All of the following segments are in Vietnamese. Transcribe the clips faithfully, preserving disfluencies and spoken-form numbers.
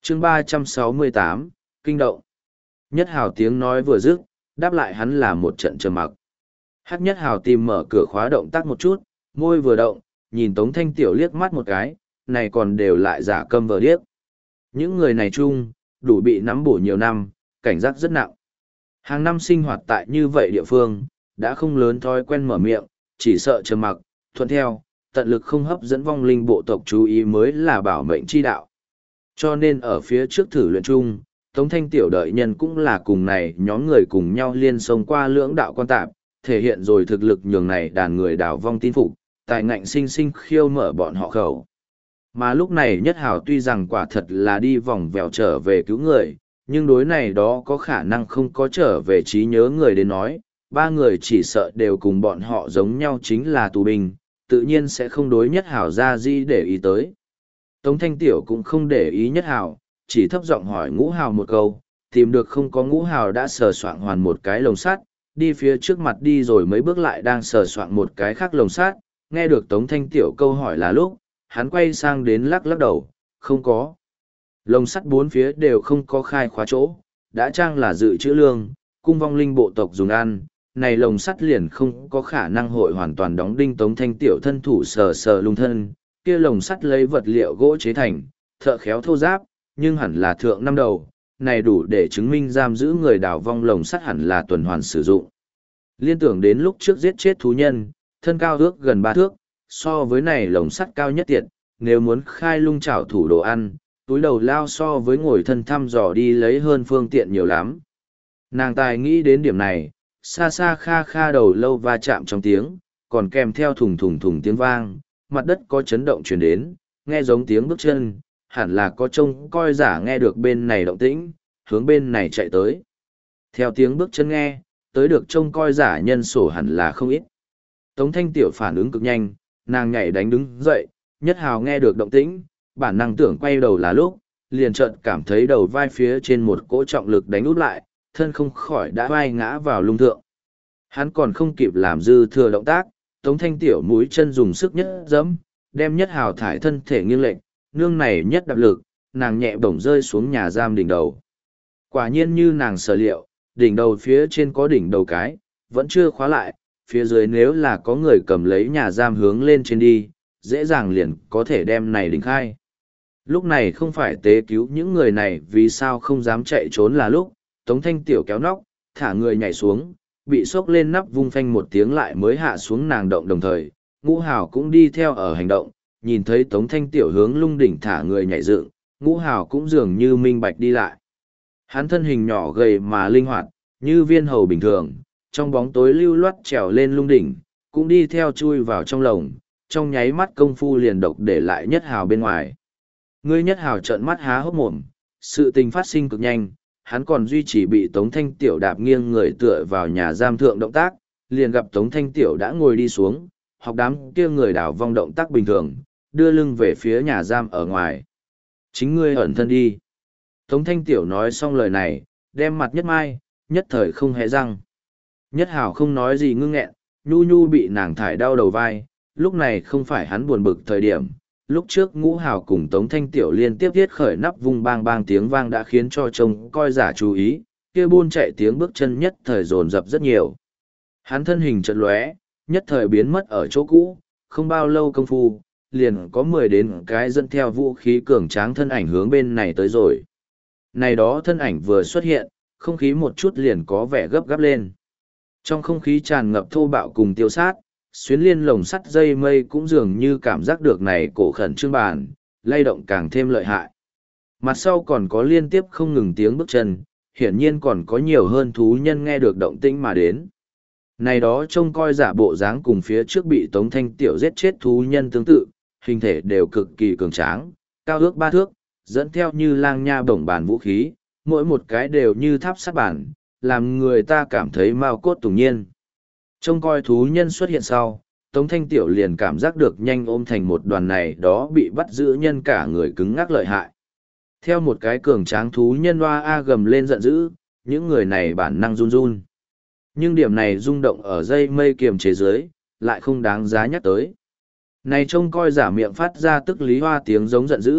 chương ba trăm sáu mươi tám, kinh động. Nhất Hào tiếng nói vừa dứt, đáp lại hắn là một trận trầm mặc. Hắc Nhất Hào tìm mở cửa khóa động tác một chút, môi vừa động, nhìn Tống Thanh Tiểu liếc mắt một cái, này còn đều lại giả câm vờ điếc. Những người này chung, đủ bị nắm bổ nhiều năm, cảnh giác rất nặng. Hàng năm sinh hoạt tại như vậy địa phương, đã không lớn thói quen mở miệng, chỉ sợ trầm mặc, thuận theo, tận lực không hấp dẫn vong linh bộ tộc chú ý mới là bảo mệnh chi đạo. Cho nên ở phía trước thử luyện chung, Tống Thanh Tiểu đợi nhân cũng là cùng này nhóm người cùng nhau liên sông qua lưỡng đạo quan tạp, thể hiện rồi thực lực nhường này đàn người đảo vong tin phục, tài ngạnh sinh sinh khiêu mở bọn họ khẩu. Mà lúc này Nhất Hào tuy rằng quả thật là đi vòng vèo trở về cứu người, nhưng đối này đó có khả năng không có trở về trí nhớ người đến nói, ba người chỉ sợ đều cùng bọn họ giống nhau chính là tù binh, tự nhiên sẽ không đối Nhất Hào ra gì để ý tới. Tống Thanh Tiểu cũng không để ý Nhất Hào, chỉ thấp giọng hỏi Ngũ Hào một câu, tìm được không có Ngũ Hào đã sờ soạng hoàn một cái lồng sắt, đi phía trước mặt đi rồi mấy bước lại đang sờ soạng một cái khác lồng sắt, nghe được Tống Thanh Tiểu câu hỏi là lúc, hắn quay sang đến lắc lắc đầu, không có. Lồng sắt bốn phía đều không có khai khóa chỗ, đã trang là dự trữ lương, cung vong linh bộ tộc dùng ăn, này lồng sắt liền không có khả năng hội hoàn toàn đóng đinh Tống Thanh Tiểu thân thủ sờ sờ lung thân, kia lồng sắt lấy vật liệu gỗ chế thành, thợ khéo thô giáp, nhưng hẳn là thượng năm đầu, này đủ để chứng minh giam giữ người đào vong lồng sắt hẳn là tuần hoàn sử dụng. Liên tưởng đến lúc trước giết chết thú nhân, thân cao ước gần ba thước, so với này lồng sắt cao nhất tiệt, nếu muốn khai lung chảo thủ đồ ăn, túi đầu lao so với ngồi thân thăm dò đi lấy hơn phương tiện nhiều lắm. Nàng tài nghĩ đến điểm này, xa xa kha kha đầu lâu va chạm trong tiếng, còn kèm theo thùng thùng thùng tiếng vang, mặt đất có chấn động truyền đến, nghe giống tiếng bước chân, hẳn là có trông coi giả nghe được bên này động tĩnh, hướng bên này chạy tới. Theo tiếng bước chân nghe, tới được trông coi giả nhân sổ hẳn là không ít. Tống Thanh Tiểu phản ứng cực nhanh, nàng nhảy đánh đứng dậy, Nhất Hào nghe được động tĩnh, bản năng tưởng quay đầu là lúc, liền chợt cảm thấy đầu vai phía trên một cỗ trọng lực đánh út lại, thân không khỏi đã vai ngã vào lung thượng. Hắn còn không kịp làm dư thừa động tác, Tống Thanh Tiểu mũi chân dùng sức nhất giẫm, đem Nhất Hào thải thân thể nghiêng lệch, nương này nhất đạp lực, nàng nhẹ bổng rơi xuống nhà giam đỉnh đầu. Quả nhiên như nàng sở liệu, đỉnh đầu phía trên có đỉnh đầu cái, vẫn chưa khóa lại, phía dưới nếu là có người cầm lấy nhà giam hướng lên trên đi, dễ dàng liền có thể đem này đỉnh khai. Lúc này không phải tế cứu những người này vì sao không dám chạy trốn là lúc, Tống Thanh Tiểu kéo nóc, thả người nhảy xuống, bị sốc lên nắp vung phanh một tiếng lại mới hạ xuống nàng động đồng thời, Ngũ Hào cũng đi theo ở hành động, nhìn thấy Tống Thanh Tiểu hướng lung đỉnh thả người nhảy dựng, Ngũ Hào cũng dường như minh bạch đi lại. Hắn thân hình nhỏ gầy mà linh hoạt, như viên hầu bình thường, trong bóng tối lưu loát trèo lên lung đỉnh, cũng đi theo chui vào trong lồng, trong nháy mắt công phu liền độc để lại Nhất Hào bên ngoài. Ngươi Nhất Hào trợn mắt há hốc mồm, sự tình phát sinh cực nhanh, hắn còn duy trì bị Tống Thanh Tiểu đạp nghiêng người tựa vào nhà giam thượng động tác, liền gặp Tống Thanh Tiểu đã ngồi đi xuống, học đám kia người đảo vong động tác bình thường, đưa lưng về phía nhà giam ở ngoài. Chính ngươi ẩn thân đi. Tống Thanh Tiểu nói xong lời này, đem mặt Nhất Mai, nhất thời không hề răng. Nhất Hào không nói gì ngưng nghẹn, nhu nhu bị nàng thải đau đầu vai, lúc này không phải hắn buồn bực thời điểm. Lúc trước Ngũ Hào cùng Tống Thanh Tiểu liên tiếp thiết khởi nắp vung bang bang tiếng vang đã khiến cho trông coi giả chú ý, kia buôn chạy tiếng bước chân nhất thời dồn dập rất nhiều. Hắn thân hình chợt lóe, nhất thời biến mất ở chỗ cũ, không bao lâu công phu, liền có mười đến cái dẫn theo vũ khí cường tráng thân ảnh hướng bên này tới rồi. Này đó thân ảnh vừa xuất hiện, không khí một chút liền có vẻ gấp gáp lên. Trong không khí tràn ngập thô bạo cùng tiêu sát, xuyến liên lồng sắt dây mây cũng dường như cảm giác được này cổ khẩn trương bàn, lay động càng thêm lợi hại. Mặt sau còn có liên tiếp không ngừng tiếng bước chân, hiển nhiên còn có nhiều hơn thú nhân nghe được động tĩnh mà đến. Này đó trông coi giả bộ dáng cùng phía trước bị Tống Thanh Tiểu giết chết thú nhân tương tự, hình thể đều cực kỳ cường tráng, cao ước ba thước, dẫn theo như lang nha bổng bàn vũ khí, mỗi một cái đều như tháp sắt bản, làm người ta cảm thấy mao cốt tủng nhiên. Trông coi thú nhân xuất hiện sau, Tống Thanh Tiểu liền cảm giác được nhanh ôm thành một đoàn này đó bị bắt giữ nhân cả người cứng ngắc lợi hại. Theo một cái cường tráng thú nhân hoa a gầm lên giận dữ, những người này bản năng run run. Nhưng điểm này rung động ở dây mây kiềm chế dưới, lại không đáng giá nhắc tới. Này trông coi giả miệng phát ra tức lý hoa tiếng giống giận dữ,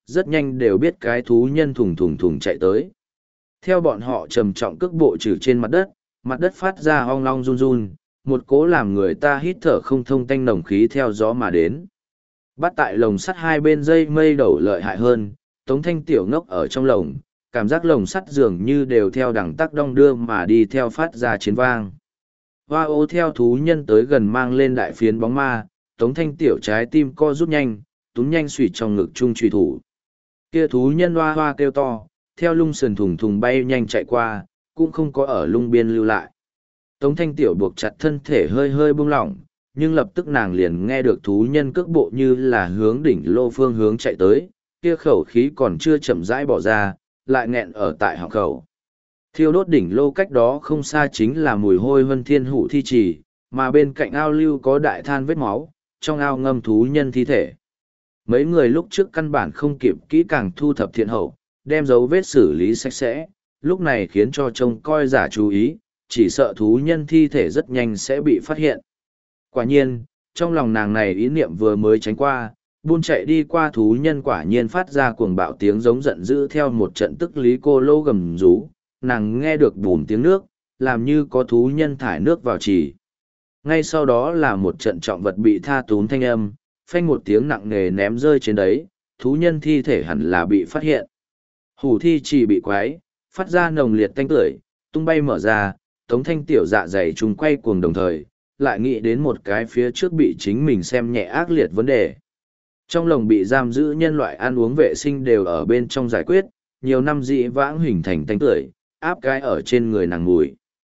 rất nhanh đều biết cái thú nhân thùng thùng thùng chạy tới. Theo bọn họ trầm trọng cước bộ trừ trên mặt đất, mặt đất phát ra ong long run run, một cố làm người ta hít thở không thông tanh nồng khí theo gió mà đến. Bắt tại lồng sắt hai bên dây mây đầu lợi hại hơn, Tống Thanh tiểu ngốc ở trong lồng, cảm giác lồng sắt dường như đều theo đằng tắc đong đưa mà đi theo phát ra chiến vang. Hoa ô theo thú nhân tới gần mang lên đại phiến bóng ma, Tống Thanh tiểu trái tim co rút nhanh, túm nhanh suy trong ngực trung truy thủ. Kia thú nhân hoa hoa kêu to, theo lung sườn thùng thùng bay nhanh chạy qua, cũng không có ở lung biên lưu lại. Tống Thanh tiểu buộc chặt thân thể hơi hơi buông lỏng, nhưng lập tức nàng liền nghe được thú nhân cước bộ như là hướng đỉnh lô phương hướng chạy tới, kia khẩu khí còn chưa chậm rãi bỏ ra, lại nghẹn ở tại họng khẩu. Thiêu đốt đỉnh lô cách đó không xa chính là mùi hôi huân thiên hủ thi trì, mà bên cạnh ao lưu có đại than vết máu, trong ao ngâm thú nhân thi thể. Mấy người lúc trước căn bản không kịp kỹ càng thu thập thiện hậu, đem dấu vết xử lý sạch sẽ, lúc này khiến cho trông coi giả chú ý, chỉ sợ thú nhân thi thể rất nhanh sẽ bị phát hiện. Quả nhiên, trong lòng nàng này ý niệm vừa mới tránh qua, buôn chạy đi qua thú nhân quả nhiên phát ra cuồng bạo tiếng giống giận dữ theo một trận tức lý cô lô gầm rú, nàng nghe được bùm tiếng nước, làm như có thú nhân thải nước vào trì. Ngay sau đó là một trận trọng vật bị tha tún thanh âm, phanh một tiếng nặng nề ném rơi trên đấy, thú nhân thi thể hẳn là bị phát hiện. Hủ thi chỉ bị quái, phát ra nồng liệt tanh tưởi, tung bay mở ra, Tống Thanh tiểu dạ dày trùng quay cuồng đồng thời, lại nghĩ đến một cái phía trước bị chính mình xem nhẹ ác liệt vấn đề. Trong lồng bị giam giữ nhân loại ăn uống vệ sinh đều ở bên trong giải quyết, nhiều năm dị vãng hình thành tanh tưởi, áp cái ở trên người nàng mùi.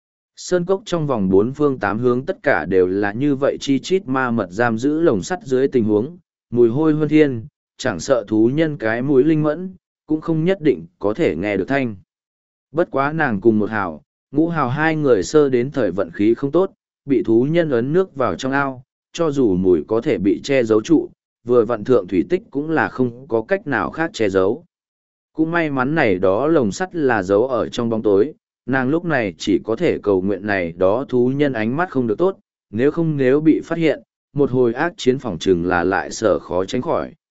Sơn cốc trong vòng bốn phương tám hướng tất cả đều là như vậy chi chít ma mật giam giữ lồng sắt dưới tình huống, mùi hôi huân thiên, chẳng sợ thú nhân cái mũi linh mẫn, cũng không nhất định có thể nghe được thanh. Bất quá nàng cùng một hào, ngũ hào hai người sơ đến thời vận khí không tốt, bị thú nhân ấn nước vào trong ao, cho dù mùi có thể bị che giấu trụ, vừa vận thượng thủy tích cũng là không có cách nào khác che giấu. Cũng may mắn này đó lồng sắt là giấu ở trong bóng tối, nàng lúc này chỉ có thể cầu nguyện này đó thú nhân ánh mắt không được tốt, nếu không nếu bị phát hiện, một hồi ác chiến phòng trừng là lại sợ khó tránh khỏi.